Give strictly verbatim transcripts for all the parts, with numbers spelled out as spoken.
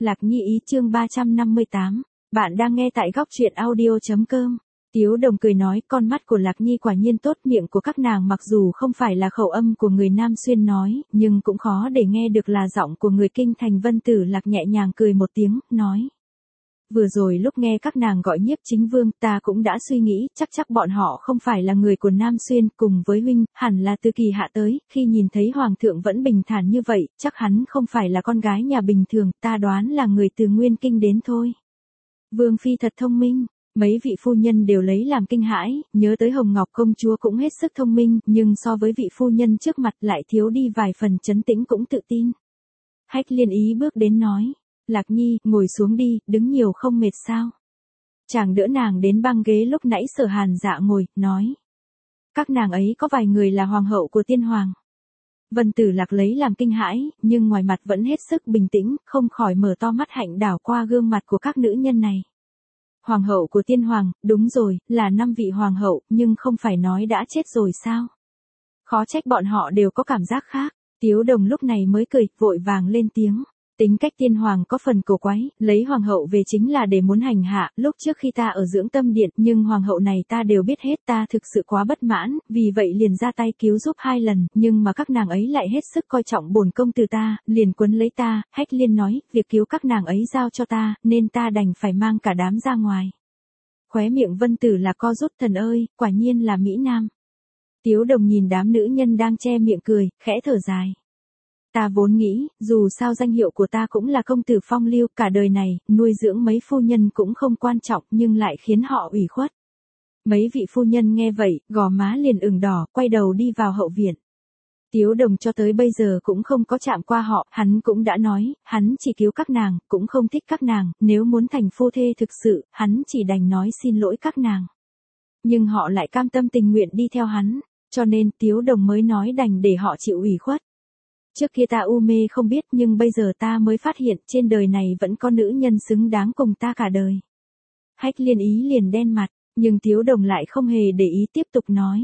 Lạc Nhi ý chương ba trăm năm mươi tám. Bạn đang nghe tại góc truyện audio.com. Tiếu Đồng cười nói, con mắt của Lạc Nhi quả nhiên tốt, miệng của các nàng mặc dù không phải là khẩu âm của người Nam Xuyên nói, nhưng cũng khó để nghe được là giọng của người Kinh Thành. Vân Tử Lạc nhẹ nhàng cười một tiếng, nói. Vừa rồi lúc nghe các nàng gọi Nhiếp Chính Vương, ta cũng đã suy nghĩ, chắc chắc bọn họ không phải là người của Nam Xuyên, cùng với huynh, hẳn là từ Kỳ Hạ tới, khi nhìn thấy Hoàng thượng vẫn bình thản như vậy, chắc hắn không phải là con gái nhà bình thường, ta đoán là người từ Nguyên Kinh đến thôi. Vương Phi thật thông minh, mấy vị phu nhân đều lấy làm kinh hãi, nhớ tới Hồng Ngọc công chúa cũng hết sức thông minh, nhưng so với vị phu nhân trước mặt lại thiếu đi vài phần trấn tĩnh cũng tự tin. Hách Liên Ý bước đến nói. Lạc Nhi, ngồi xuống đi, đứng nhiều không mệt sao? Chàng đỡ nàng đến băng ghế lúc nãy Sở Hàn Dạ ngồi, nói. Các nàng ấy có vài người là hoàng hậu của tiên hoàng. Vân Tử Lạc lấy làm kinh hãi, nhưng ngoài mặt vẫn hết sức bình tĩnh, không khỏi mở to mắt hạnh đảo qua gương mặt của các nữ nhân này. Hoàng hậu của tiên hoàng, đúng rồi, là năm vị hoàng hậu, nhưng không phải nói đã chết rồi sao? Khó trách bọn họ đều có cảm giác khác. Tiếu Đồng lúc này mới cười, vội vàng lên tiếng. Tính cách tiên hoàng có phần cổ quái, lấy hoàng hậu về chính là để muốn hành hạ, lúc trước khi ta ở dưỡng tâm điện, nhưng hoàng hậu này ta đều biết hết, ta thực sự quá bất mãn, vì vậy liền ra tay cứu giúp hai lần, nhưng mà các nàng ấy lại hết sức coi trọng bổn công từ ta, liền quấn lấy ta. Hách Liên nói, việc cứu các nàng ấy giao cho ta, nên ta đành phải mang cả đám ra ngoài. Khóe miệng Vân Tử là co rút, thần ơi, quả nhiên là Mỹ Nam. Tiếu Đồng nhìn đám nữ nhân đang che miệng cười, khẽ thở dài. Ta vốn nghĩ, dù sao danh hiệu của ta cũng là công tử phong lưu, cả đời này, nuôi dưỡng mấy phu nhân cũng không quan trọng, nhưng lại khiến họ ủy khuất. Mấy vị phu nhân nghe vậy, gò má liền ửng đỏ, quay đầu đi vào hậu viện. Tiếu Đồng cho tới bây giờ cũng không có chạm qua họ, hắn cũng đã nói, hắn chỉ cứu các nàng, cũng không thích các nàng, nếu muốn thành phu thê thực sự, hắn chỉ đành nói xin lỗi các nàng. Nhưng họ lại cam tâm tình nguyện đi theo hắn, cho nên Tiếu Đồng mới nói đành để họ chịu ủy khuất. Trước kia ta u mê không biết, nhưng bây giờ ta mới phát hiện trên đời này vẫn có nữ nhân xứng đáng cùng ta cả đời. Hách Liên Ý liền đen mặt, nhưng Tiếu Đồng lại không hề để ý, tiếp tục nói.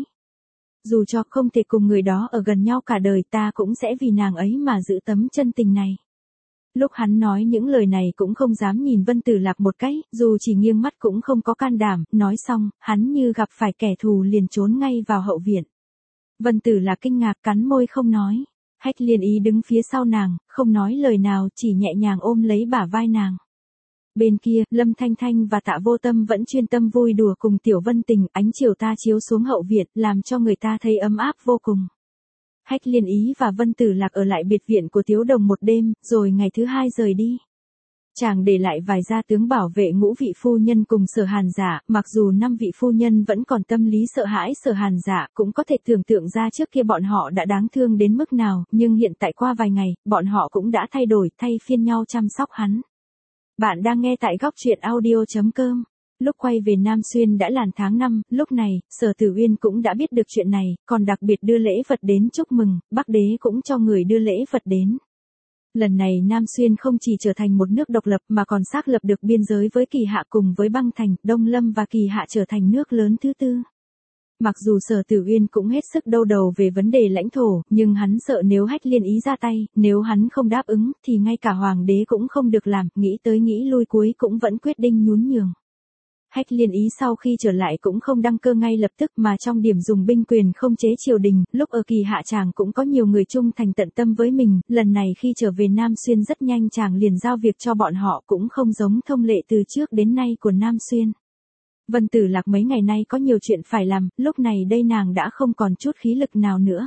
Dù cho không thể cùng người đó ở gần nhau cả đời, ta cũng sẽ vì nàng ấy mà giữ tấm chân tình này. Lúc hắn nói những lời này cũng không dám nhìn Vân Tử Lạc một cái, dù chỉ nghiêng mắt cũng không có can đảm, nói xong, hắn như gặp phải kẻ thù liền trốn ngay vào hậu viện. Vân Tử Lạc kinh ngạc cắn môi không nói. Hách Liên Ý đứng phía sau nàng, không nói lời nào, chỉ nhẹ nhàng ôm lấy bả vai nàng. Bên kia, Lâm Thanh Thanh và Tạ Vô Tâm vẫn chuyên tâm vui đùa cùng Tiểu Vân Tình, ánh chiều ta chiếu xuống hậu viện, làm cho người ta thấy ấm áp vô cùng. Hách Liên Ý và Vân Tử Lạc ở lại biệt viện của Tiếu Đồng một đêm, rồi ngày thứ hai rời đi. Chàng để lại vài gia tướng bảo vệ ngũ vị phu nhân cùng Sở Hàn Dạ, mặc dù năm vị phu nhân vẫn còn tâm lý sợ hãi Sở Hàn Dạ, cũng có thể tưởng tượng ra trước kia bọn họ đã đáng thương đến mức nào, nhưng hiện tại qua vài ngày, bọn họ cũng đã thay đổi, thay phiên nhau chăm sóc hắn. Bạn đang nghe tại góc truyện audio.com. Lúc quay về Nam Xuyên đã là tháng năm, lúc này, Sở Tử Uyên cũng đã biết được chuyện này, còn đặc biệt đưa lễ vật đến chúc mừng, Bắc Đế cũng cho người đưa lễ vật đến. Lần này Nam Xuyên không chỉ trở thành một nước độc lập mà còn xác lập được biên giới với Kỳ Hạ cùng với băng thành, Đông Lâm và Kỳ Hạ trở thành nước lớn thứ tư. Mặc dù Sở Tử Uyên cũng hết sức đau đầu về vấn đề lãnh thổ, nhưng hắn sợ nếu Hách Liên Ý ra tay, nếu hắn không đáp ứng, thì ngay cả hoàng đế cũng không được làm, nghĩ tới nghĩ lui cuối cũng vẫn quyết định nhún nhường. Hách Liên Ý sau khi trở lại cũng không đăng cơ ngay lập tức mà trong điểm dùng binh quyền không chế triều đình, lúc ở Kỳ Hạ chàng cũng có nhiều người trung thành tận tâm với mình, lần này khi trở về Nam Xuyên rất nhanh chàng liền giao việc cho bọn họ, cũng không giống thông lệ từ trước đến nay của Nam Xuyên. Vân Tử Lạc mấy ngày nay có nhiều chuyện phải làm, lúc này đây nàng đã không còn chút khí lực nào nữa.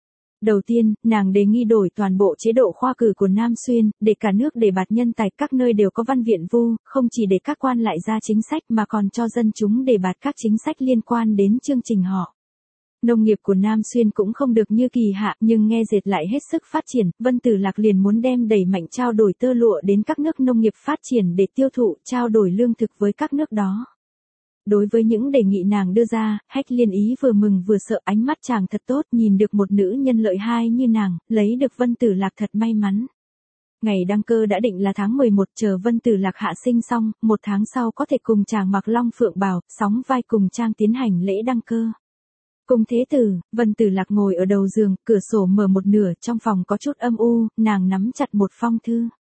Đầu tiên, nàng đề nghị đổi toàn bộ chế độ khoa cử của Nam Xuyên, để cả nước đề bạt nhân tài, các nơi đều có văn viện vu, không chỉ để các quan lại ra chính sách mà còn cho dân chúng đề bạt các chính sách liên quan đến chương trình họ. Nông nghiệp của Nam Xuyên cũng không được như Kỳ Hạ, nhưng nghe dệt lại hết sức phát triển, Vân Tử Lạc liền muốn đem đẩy mạnh trao đổi tơ lụa đến các nước nông nghiệp phát triển để tiêu thụ, trao đổi lương thực với các nước đó. Đối với những đề nghị nàng đưa ra, Hách Liên Ý vừa mừng vừa sợ, ánh mắt chàng thật tốt, nhìn được một nữ nhân lợi hai như nàng, lấy được Vân Tử Lạc thật may mắn. Ngày đăng cơ đã định là tháng mười một, chờ Vân Tử Lạc hạ sinh xong, một tháng sau có thể cùng chàng mặc long phượng bào, sóng vai cùng trang tiến hành lễ đăng cơ. Cùng thế tử, Vân Tử Lạc ngồi ở đầu giường, cửa sổ mở một nửa, trong phòng có chút âm u, nàng nắm chặt một phong thư.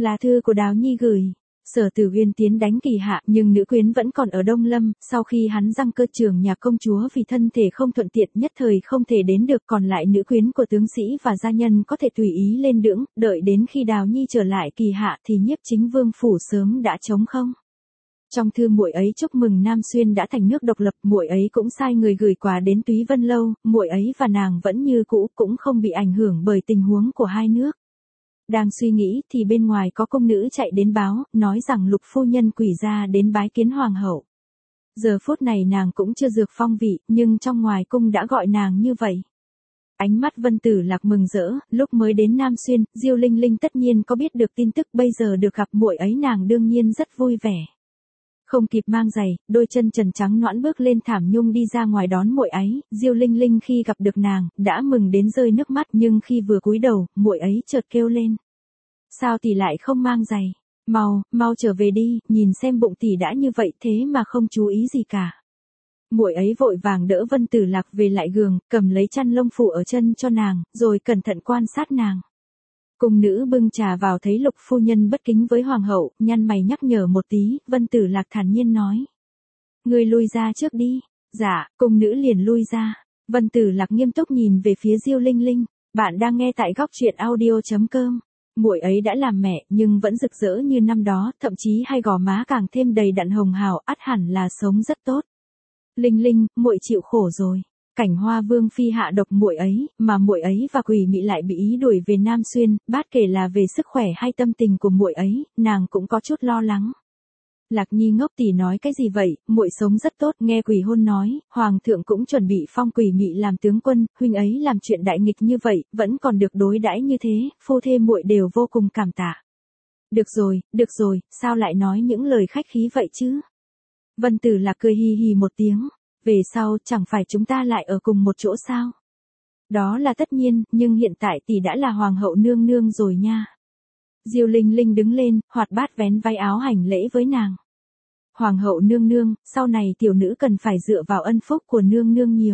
Lá thư của Đào Nhi gửi. Sở Tử Uyên tiến đánh Kỳ Hạ, nhưng nữ quyến vẫn còn ở Đông Lâm, sau khi hắn giăng cơ trường nhà công chúa vì thân thể không thuận tiện nhất thời không thể đến được, còn lại nữ quyến của tướng sĩ và gia nhân có thể tùy ý lên đưởng, đợi đến khi Đào Nhi trở lại Kỳ Hạ thì Nhiếp Chính Vương phủ sớm đã trống không. Trong thư muội ấy chúc mừng Nam Xuyên đã thành nước độc lập, muội ấy cũng sai người gửi quà đến Túy Vân Lâu, muội ấy và nàng vẫn như cũ, cũng không bị ảnh hưởng bởi tình huống của hai nước. Đang suy nghĩ thì bên ngoài có công nữ chạy đến báo, nói rằng Lục phu nhân Quỷ gia đến bái kiến hoàng hậu. Giờ phút này nàng cũng chưa dược phong vị, nhưng trong ngoài cung đã gọi nàng như vậy. Ánh mắt Vân Tử Lạc mừng rỡ, lúc mới đến Nam Xuyên, Diêu Linh Linh tất nhiên có biết được tin tức, bây giờ được gặp muội ấy nàng đương nhiên rất vui vẻ. Không kịp mang giày, đôi chân trần trắng nõn bước lên thảm nhung đi ra ngoài đón muội ấy, Diêu Linh Linh khi gặp được nàng, đã mừng đến rơi nước mắt, nhưng khi vừa cúi đầu, muội ấy chợt kêu lên. Sao tỷ lại không mang giày? Mau, mau trở về đi, nhìn xem bụng tỷ đã như vậy thế mà không chú ý gì cả. Muội ấy vội vàng đỡ Vân Tử Lạc về lại giường, cầm lấy chăn lông phủ ở chân cho nàng, rồi cẩn thận quan sát nàng. Cung nữ bưng trà vào thấy Lục phu nhân bất kính với hoàng hậu, nhăn mày nhắc nhở một tí, Vân Tử Lạc thản nhiên nói. Ngươi lui ra trước đi. Dạ, cung nữ liền lui ra. Vân Tử Lạc nghiêm túc nhìn về phía Diêu Linh Linh. Bạn đang nghe tại góc truyện audio chấm com. Muội ấy đã làm mẹ, nhưng vẫn rực rỡ như năm đó, thậm chí hai gò má càng thêm đầy đặn hồng hào, ắt hẳn là sống rất tốt. Linh Linh, muội chịu khổ rồi. Cảnh Hoa Vương phi hạ độc muội ấy, mà muội ấy và Quỷ Mị lại bị ý đuổi về Nam Xuyên, bát kể là về sức khỏe hay tâm tình của muội ấy, nàng cũng có chút lo lắng. Lạc Nhi ngốc tỷ nói cái gì vậy, muội sống rất tốt, nghe Quỷ Hôn nói, hoàng thượng cũng chuẩn bị phong Quỷ Mị làm tướng quân, huynh ấy làm chuyện đại nghịch như vậy, vẫn còn được đối đãi như thế, phu thê muội đều vô cùng cảm tạ. Được rồi, được rồi, sao lại nói những lời khách khí vậy chứ? Vân Tử Lạc cười hì hì một tiếng. Về sau, chẳng phải chúng ta lại ở cùng một chỗ sao? Đó là tất nhiên, nhưng hiện tại tỷ đã là hoàng hậu nương nương rồi nha. Diêu Linh Linh đứng lên, hoạt bát vén vai áo hành lễ với nàng. Hoàng hậu nương nương, sau này tiểu nữ cần phải dựa vào ân phúc của nương nương nhiều.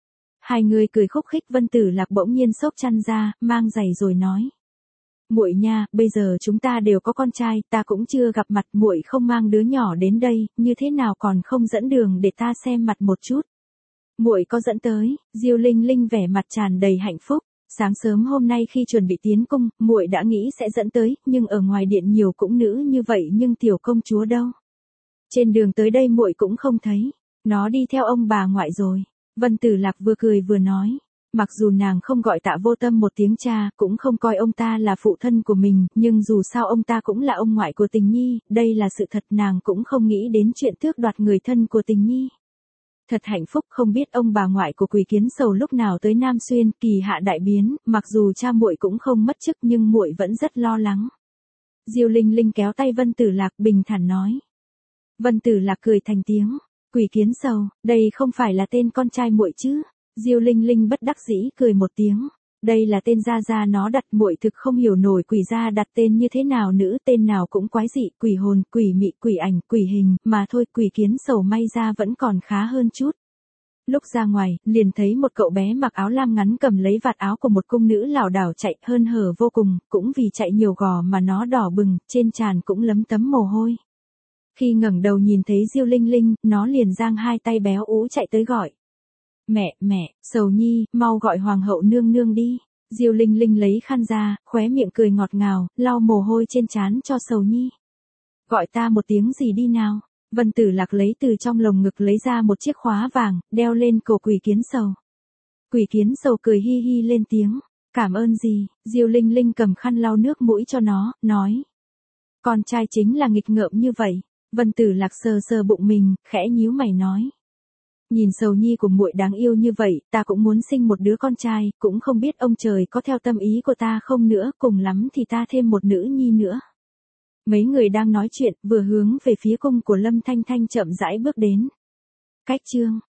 Hai người cười khúc khích, Vân Tử Lạc bỗng nhiên xốc chăn ra, mang giày rồi nói. Muội nha, bây giờ chúng ta đều có con trai, ta cũng chưa gặp mặt, muội không mang đứa nhỏ đến đây, như thế nào còn không dẫn đường để ta xem mặt một chút. Muội có dẫn tới. Diêu Linh Linh vẻ mặt tràn đầy hạnh phúc. Sáng sớm hôm nay khi chuẩn bị tiến cung, muội đã nghĩ sẽ dẫn tới, nhưng ở ngoài điện nhiều cũng nữ như vậy, nhưng tiểu công chúa đâu? Trên đường tới đây muội cũng không thấy, nó đi theo ông bà ngoại rồi. Vân Tử Lạc vừa cười vừa nói. Mặc dù nàng không gọi Tạ Vô Tâm một tiếng cha, cũng không coi ông ta là phụ thân của mình, nhưng dù sao ông ta cũng là ông ngoại của Tình Nhi, đây là sự thật, nàng cũng không nghĩ đến chuyện tước đoạt người thân của Tình Nhi. Thật hạnh phúc, không biết ông bà ngoại của Quỷ Kiến Sầu lúc nào tới Nam Xuyên, Kỳ Hạ đại biến, mặc dù cha muội cũng không mất chức nhưng muội vẫn rất lo lắng. Diêu Linh Linh kéo tay Vân Tử Lạc bình thản nói. Vân Tử Lạc cười thành tiếng. Quỷ Kiến Sầu, đây không phải là tên con trai muội chứ? Diêu Linh Linh bất đắc dĩ cười một tiếng. Đây là tên gia gia nó đặt, muội thực không hiểu nổi Quỷ gia đặt tên như thế nào, nữ tên nào cũng quái dị, Quỷ Hồn, Quỷ Mị, Quỷ Ảnh, Quỷ Hình, mà thôi Quỷ Kiến Sầu may ra vẫn còn khá hơn chút. Lúc ra ngoài, liền thấy một cậu bé mặc áo lam ngắn cầm lấy vạt áo của một cung nữ lảo đảo chạy, hơn hở vô cùng, cũng vì chạy nhiều gò mà nó đỏ bừng, trên trán cũng lấm tấm mồ hôi. Khi ngẩng đầu nhìn thấy Diêu Linh Linh, nó liền giang hai tay béo ú chạy tới gọi. Mẹ, mẹ, Sầu Nhi, mau gọi hoàng hậu nương nương đi. Diêu Linh Linh lấy khăn ra, khóe miệng cười ngọt ngào, lau mồ hôi trên trán cho Sầu Nhi. Gọi ta một tiếng gì đi nào. Vân Tử Lạc lấy từ trong lồng ngực lấy ra một chiếc khóa vàng, đeo lên cổ Quỷ Kiến Sầu. Quỷ Kiến Sầu cười hi hi lên tiếng. Cảm ơn gì. Diêu Linh Linh cầm khăn lau nước mũi cho nó, nói. Con trai chính là nghịch ngợm như vậy. Vân Tử Lạc sờ sờ bụng mình, khẽ nhíu mày nói. Nhìn Sầu Nhi của muội đáng yêu như vậy, ta cũng muốn sinh một đứa con trai, cũng không biết ông trời có theo tâm ý của ta không nữa, cùng lắm thì ta thêm một nữ nhi nữa. Mấy người đang nói chuyện, vừa hướng về phía cung của Lâm Thanh Thanh chậm rãi bước đến. Cách chương